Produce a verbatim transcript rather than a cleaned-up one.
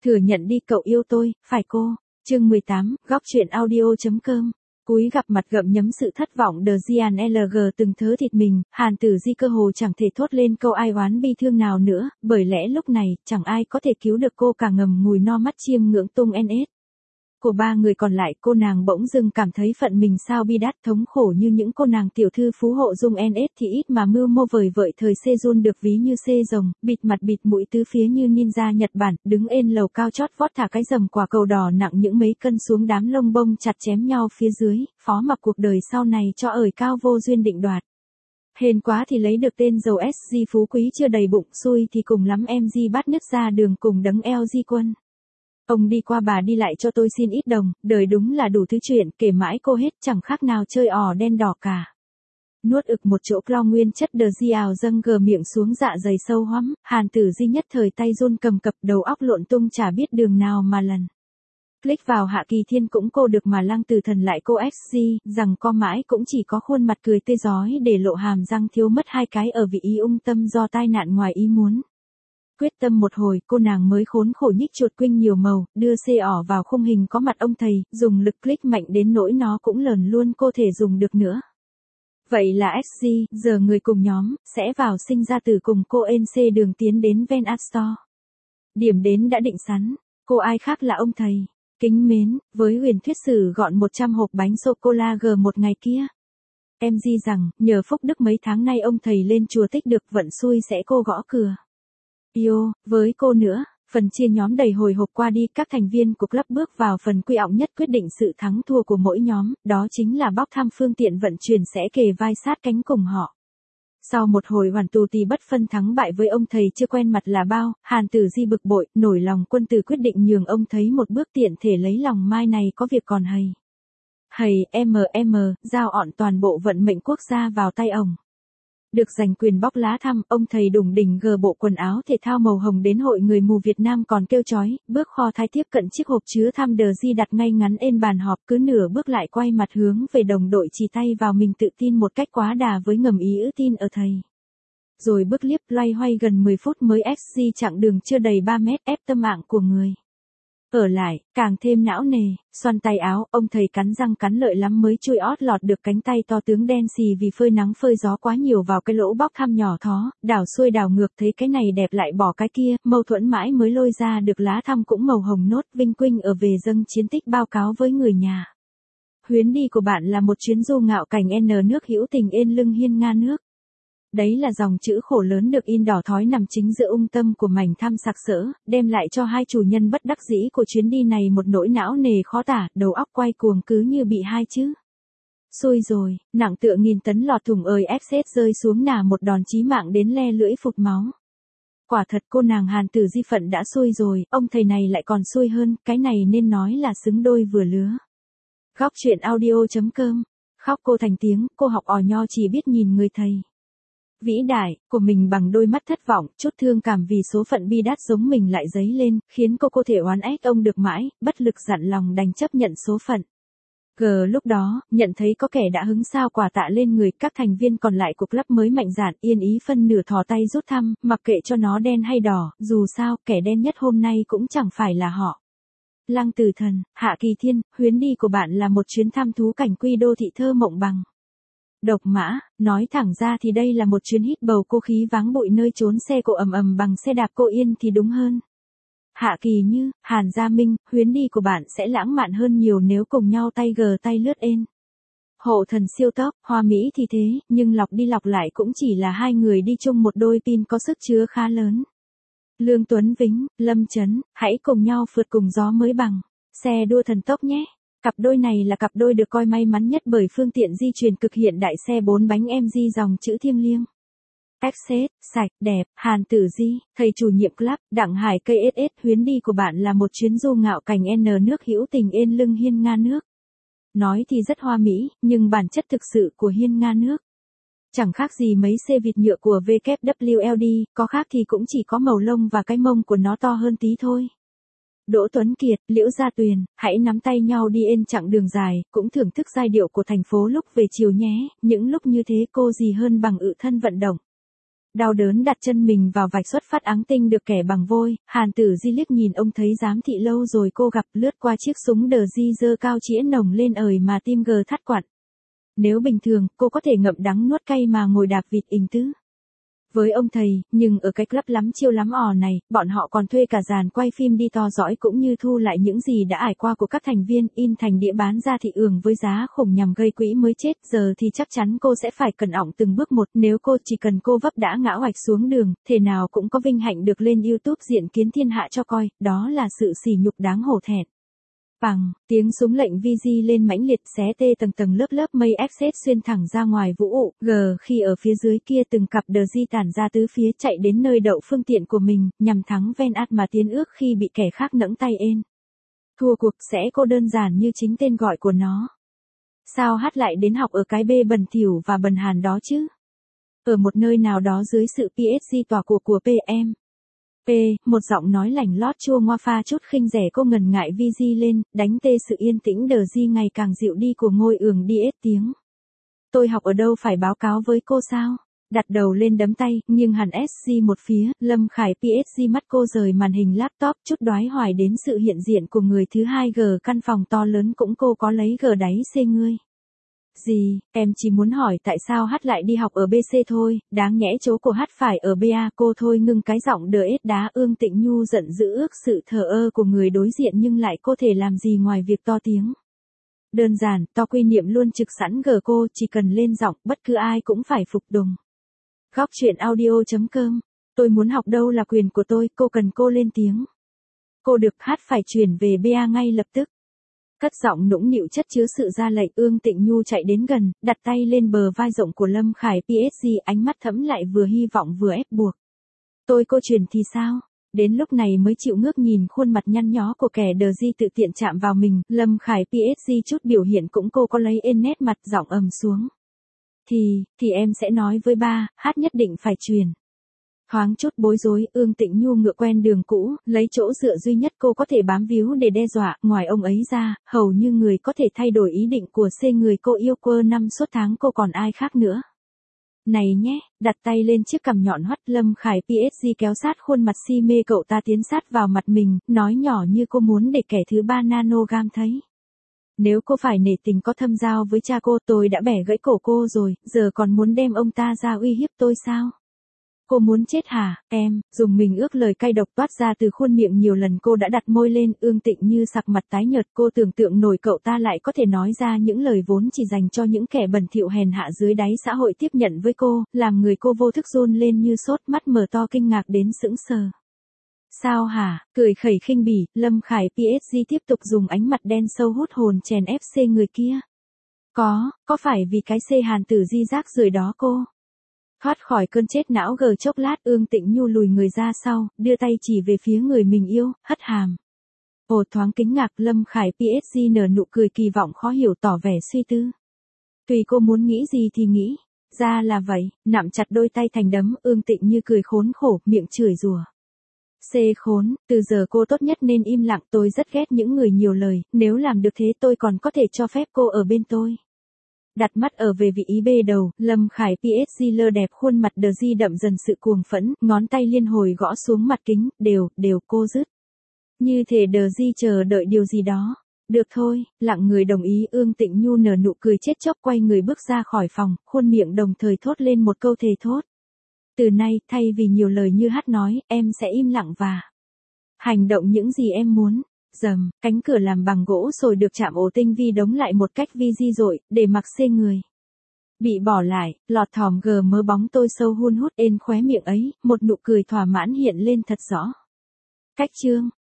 Thừa nhận đi cậu yêu tôi, phải cô. Chương mười tám, góc chuyện audio.com. Cúi gặp mặt gặm nhấm sự thất vọng đờ Gian lờ giê từng thớ thịt mình, Hàn Tử Di cơ hồ chẳng thể thốt lên câu ai oán bi thương nào nữa, bởi lẽ lúc này, chẳng ai có thể cứu được cô cả ngầm ngùi no mắt chiêm ngưỡng tung en ét. Của ba người còn lại, cô nàng bỗng dưng cảm thấy phận mình sao bi đát thống khổ như những cô nàng tiểu thư phú hộ dung en ét thì ít mà mưu mô vời vợi thời Sejun được ví như xê rồng, bịt mặt bịt mũi tứ phía như ninja Nhật Bản, đứng ên lầu cao chót vót thả cái rầm quả cầu đỏ nặng những mấy cân xuống đám lông bông chặt chém nhau phía dưới, phó mặc cuộc đời sau này cho ởi cao vô duyên định đoạt. Hên quá thì lấy được tên giàu ét giê phú quý chưa đầy bụng, xui thì cùng lắm em gi bắt nứt ra đường cùng đấng eo di quân. Ông đi qua bà đi lại cho tôi xin ít đồng, đời đúng là đủ thứ chuyện, kể mãi cô hết chẳng khác nào chơi ò đen đỏ cả. Nuốt ực một chỗ clo nguyên chất đờ di ào dâng gờ miệng xuống dạ dày sâu hoắm, Hàn Tử Di nhất thời tay run cầm cập đầu óc lộn tung chả biết đường nào mà lần. Click vào Hạ Kỳ Thiên cũng cô được mà Lăng Tử Thần lại cô ét giê, rằng co mãi cũng chỉ có khuôn mặt cười tươi rói để lộ hàm răng thiếu mất hai cái ở vị ý ung tâm do tai nạn ngoài ý muốn. Quyết tâm một hồi, cô nàng mới khốn khổ nhích chuột quinh nhiều màu, đưa xê ỏ vào khung hình có mặt ông thầy, dùng lực click mạnh đến nỗi nó cũng lờn luôn cô thể dùng được nữa. Vậy là ét giê, giờ người cùng nhóm, sẽ vào sinh ra từ cùng cô en xê đường tiến đến Ven Astor. Điểm đến đã định sẵn, cô ai khác là ông thầy. Kính mến, với huyền thuyết sử gọn một trăm hộp bánh sô-cô-la G một ngày kia. Em di rằng, nhờ phúc đức mấy tháng nay ông thầy lên chùa tích được vận xui sẽ cô gõ cửa. Yêu, với cô nữa, phần chia nhóm đầy hồi hộp qua đi, các thành viên của club bước vào phần quy ọng nhất quyết định sự thắng thua của mỗi nhóm, đó chính là bóc thăm phương tiện vận chuyển sẽ kề vai sát cánh cùng họ. Sau một hồi hoàn tù tì bất phân thắng bại với ông thầy chưa quen mặt là bao, Hàn Tử Di bực bội, nổi lòng quân tử quyết định nhường ông thấy một bước tiện thể lấy lòng mai này có việc còn hầy. Hầy, em em, giao ọn toàn bộ vận mệnh quốc gia vào tay ông. Được giành quyền bóc lá thăm, ông thầy đủng đỉnh gờ bộ quần áo thể thao màu hồng đến hội người mù Việt Nam còn kêu chói, bước kho thai tiếp cận chiếc hộp chứa thăm đờ di đặt ngay ngắn ên bàn họp, cứ nửa bước lại quay mặt hướng về đồng đội chỉ tay vào mình tự tin một cách quá đà với ngầm ý ư tin ở thầy. Rồi bước liếp loay hoay gần mười phút mới ét giê chặng đường chưa đầy ba mét ép tâm mạng của người. Ở lại, càng thêm não nề, xoăn tay áo, ông thầy cắn răng cắn lợi lắm mới chui ót lọt được cánh tay to tướng đen xì vì phơi nắng phơi gió quá nhiều vào cái lỗ bóc thăm nhỏ thó, đảo xuôi đảo ngược thấy cái này đẹp lại bỏ cái kia, mâu thuẫn mãi mới lôi ra được lá thăm cũng màu hồng nốt vinh quinh ở về dâng chiến tích báo cáo với người nhà. Huyến đi của bạn là một chuyến du ngạo cảnh N nước hữu tình ên lưng hiên nga nước. Đấy là dòng chữ khổ lớn được in đỏ thói nằm chính giữa ung tâm của mảnh thăm sặc sỡ, đem lại cho hai chủ nhân bất đắc dĩ của chuyến đi này một nỗi não nề khó tả, đầu óc quay cuồng cứ như bị hai chữ. Xui rồi, nặng tựa nghìn tấn lọt thùng ơi ép xết rơi xuống nả một đòn chí mạng đến le lưỡi phụt máu. Quả thật cô nàng Hàn Tử Di phận đã xui rồi, ông thầy này lại còn xui hơn, cái này nên nói là xứng đôi vừa lứa. Góc chuyện audio.com. Khóc cô thành tiếng, cô học ò nho chỉ biết nhìn người thầy vĩ đại của mình bằng đôi mắt thất vọng, chút thương cảm vì số phận bi đát giống mình lại dấy lên, khiến cô cô thể oán ách ông được mãi, bất lực dặn lòng đành chấp nhận số phận. Gờ lúc đó, nhận thấy có kẻ đã hứng sao quả tạ lên người, các thành viên còn lại của club mới mạnh dạn yên ý phân nửa thò tay rút thăm, mặc kệ cho nó đen hay đỏ, dù sao, kẻ đen nhất hôm nay cũng chẳng phải là họ. Lăng Tử Thần, Hạ Kỳ Thiên, huyến đi của bạn là một chuyến thăm thú cảnh quy đô thị thơ mộng bằng độc mã, nói thẳng ra thì đây là một chuyến hít bầu cô khí váng bụi nơi trốn xe cộ ầm ầm bằng xe đạp cô yên thì đúng hơn. Hạ Kỳ Như, Hàn Gia Minh, huyến đi của bạn sẽ lãng mạn hơn nhiều nếu cùng nhau tay gờ tay lướt ên. Hộ Thần siêu tốc, hoa mỹ thì thế, nhưng lọc đi lọc lại cũng chỉ là hai người đi chung một đôi pin có sức chứa khá lớn. Lương Tuấn Vĩnh, Lâm Chấn, hãy cùng nhau phượt cùng gió mới bằng xe đua thần tốc nhé. Cặp đôi này là cặp đôi được coi may mắn nhất bởi phương tiện di chuyển cực hiện đại xe bốn bánh em gi dòng chữ thiêng liêng. Access, sạch, đẹp, Hàn Tử Di, thầy chủ nhiệm club, Đặng Hải cây ét ét, huyến đi của bạn là một chuyến du ngạo cảnh N nước hữu tình ên lưng hiên nga nước. Nói thì rất hoa mỹ, nhưng bản chất thực sự của hiên nga nước chẳng khác gì mấy xe vịt nhựa của vê kép vê lờ đê, có khác thì cũng chỉ có màu lông và cái mông của nó to hơn tí thôi. Đỗ Tuấn Kiệt, Liễu Gia Tuyền, hãy nắm tay nhau đi ên chặng đường dài, cũng thưởng thức giai điệu của thành phố lúc về chiều nhé, những lúc như thế cô gì hơn bằng ự thân vận động. Đau đớn đặt chân mình vào vạch xuất phát áng tinh được kẻ bằng vôi, Hàn Tử Di liếc nhìn ông thấy giám thị lâu rồi cô gặp lướt qua chiếc súng đờ di dơ cao chĩa nồng lên ời mà tim gờ thắt quặn. Nếu bình thường, cô có thể ngậm đắng nuốt cay mà ngồi đạp vịt ình tứ. Với ông thầy, nhưng ở cái club lắm chiêu lắm ò này, bọn họ còn thuê cả dàn quay phim đi to dõi cũng như thu lại những gì đã ải qua của các thành viên, in thành đĩa bán ra thị ường với giá khủng nhằm gây quỹ mới chết. Giờ thì chắc chắn cô sẽ phải cẩn ọng từng bước một, nếu cô chỉ cần cô vấp đã ngã oạch xuống đường, thể nào cũng có vinh hạnh được lên YouTube diện kiến thiên hạ cho coi, đó là sự sỉ nhục đáng hổ thẹn. Bằng, tiếng súng lệnh vi di lên mãnh liệt xé tê tầng tầng lớp lớp mây Exit xuyên thẳng ra ngoài vũ ụ, g khi ở phía dưới kia từng cặp đờ di tản ra tứ phía chạy đến nơi đậu phương tiện của mình, nhằm thắng ven át mà tiến ước khi bị kẻ khác nẫng tay ên. Thua cuộc sẽ cô đơn giản như chính tên gọi của nó. Sao hát lại đến học ở cái bê bẩn thỉu và bần hàn đó chứ? Ở một nơi nào đó dưới sự pê ét giê tòa của của pê em. P, một giọng nói lành lót chua ngoa pha chút khinh rẻ cô ngần ngại vi di lên, đánh tê sự yên tĩnh đờ di ngày càng dịu đi của ngôi ường đi ết tiếng. Tôi học ở đâu phải báo cáo với cô sao? Đặt đầu lên đấm tay, nhưng hẳn ét giê một phía, Lâm Khải pê ét giê mắt cô rời màn hình laptop chút đoái hoài đến sự hiện diện của người thứ hai g căn phòng to lớn cũng cô có lấy g đáy xê ngươi. Gì, em chỉ muốn hỏi tại sao hát lại đi học ở bê xê thôi, đáng nhẽ chỗ cô hát phải ở bê a cô thôi ngưng cái giọng đờ ết đá Ương Tịnh Nhu giận dữ ước sự thờ ơ của người đối diện nhưng lại cô thể làm gì ngoài việc to tiếng. Đơn giản, to quy niệm luôn trực sẵn gờ cô chỉ cần lên giọng bất cứ ai cũng phải phục tùng. Góc chuyện audio chấm com, tôi muốn học đâu là quyền của tôi, cô cần cô lên tiếng. Cô được hát phải chuyển về bê a ngay lập tức. Cất giọng nũng nịu chất chứa sự ra lệnh Ương Tịnh Nhu chạy đến gần, đặt tay lên bờ vai rộng của Lâm Khải pê ét giê ánh mắt thẫm lại vừa hy vọng vừa ép buộc. Tôi cô truyền thì sao? Đến lúc này mới chịu ngước nhìn khuôn mặt nhăn nhó của kẻ đờ di tự tiện chạm vào mình, Lâm Khải pê ét giê chút biểu hiện cũng cô có lấy ên nét mặt giọng ầm xuống. Thì, thì em sẽ nói với ba, hát nhất định phải truyền. Thoáng chút bối rối, Ương Tịnh Nhu ngựa quen đường cũ, lấy chỗ dựa duy nhất cô có thể bám víu để đe dọa, ngoài ông ấy ra, hầu như người có thể thay đổi ý định của C người cô yêu quơ năm suốt tháng cô còn ai khác nữa. Này nhé, đặt tay lên chiếc cằm nhọn hoắt Lâm Khải pê ét giê kéo sát khuôn mặt si mê cậu ta tiến sát vào mặt mình, nói nhỏ như cô muốn để kẻ thứ ba nanogam thấy. Nếu cô phải nể tình có thâm giao với cha cô tôi đã bẻ gãy cổ cô rồi, giờ còn muốn đem ông ta ra uy hiếp tôi sao? Cô muốn chết hả, em, dùng mình ước lời cay độc toát ra từ khuôn miệng nhiều lần cô đã đặt môi lên, Ương Tịnh như sặc mặt tái nhợt cô tưởng tượng nổi cậu ta lại có thể nói ra những lời vốn chỉ dành cho những kẻ bẩn thỉu hèn hạ dưới đáy xã hội tiếp nhận với cô, làm người cô vô thức run lên như sốt mắt mở to kinh ngạc đến sững sờ. Sao hả, cười khẩy khinh bỉ, Lâm Khải pê ét giê tiếp tục dùng ánh mặt đen sâu hút hồn chèn ép C người kia. Có, có phải vì cái C Hàn Tử Di rác rưởi đó cô? Thoát khỏi cơn chết não gờ chốc lát Ương Tịnh Nhu lùi người ra sau, đưa tay chỉ về phía người mình yêu, hất hàm. Ồ thoáng kính ngạc Lâm Khải pê ét giê nở nụ cười kỳ vọng khó hiểu tỏ vẻ suy tư. Tùy cô muốn nghĩ gì thì nghĩ, ra là vậy, nặm chặt đôi tay thành đấm Ương Tịnh Như cười khốn khổ, miệng chửi rủa. C khốn, từ giờ cô tốt nhất nên im lặng tôi rất ghét những người nhiều lời, nếu làm được thế tôi còn có thể cho phép cô ở bên tôi. Đặt mắt ở về vị ý bê đầu, Lâm Khải pê ét giê lơ đẹp khuôn mặt đờ di đậm dần sự cuồng phẫn, ngón tay liên hồi gõ xuống mặt kính, đều, đều cô dứt. Như thể đờ di chờ đợi điều gì đó. Được thôi, lặng người đồng ý Ương Tịnh Nhu nở nụ cười chết chóc quay người bước ra khỏi phòng, khuôn miệng đồng thời thốt lên một câu thề thốt. Từ nay, thay vì nhiều lời như hát nói, em sẽ im lặng và hành động những gì em muốn. Dầm, cánh cửa làm bằng gỗ rồi được chạm ổ tinh vi đóng lại một cách vi di dội, để mặc xê người. Bị bỏ lại, lọt thỏm gờ mớ bóng tôi sâu hun hút ên khóe miệng ấy, một nụ cười thỏa mãn hiện lên thật rõ. Cách chương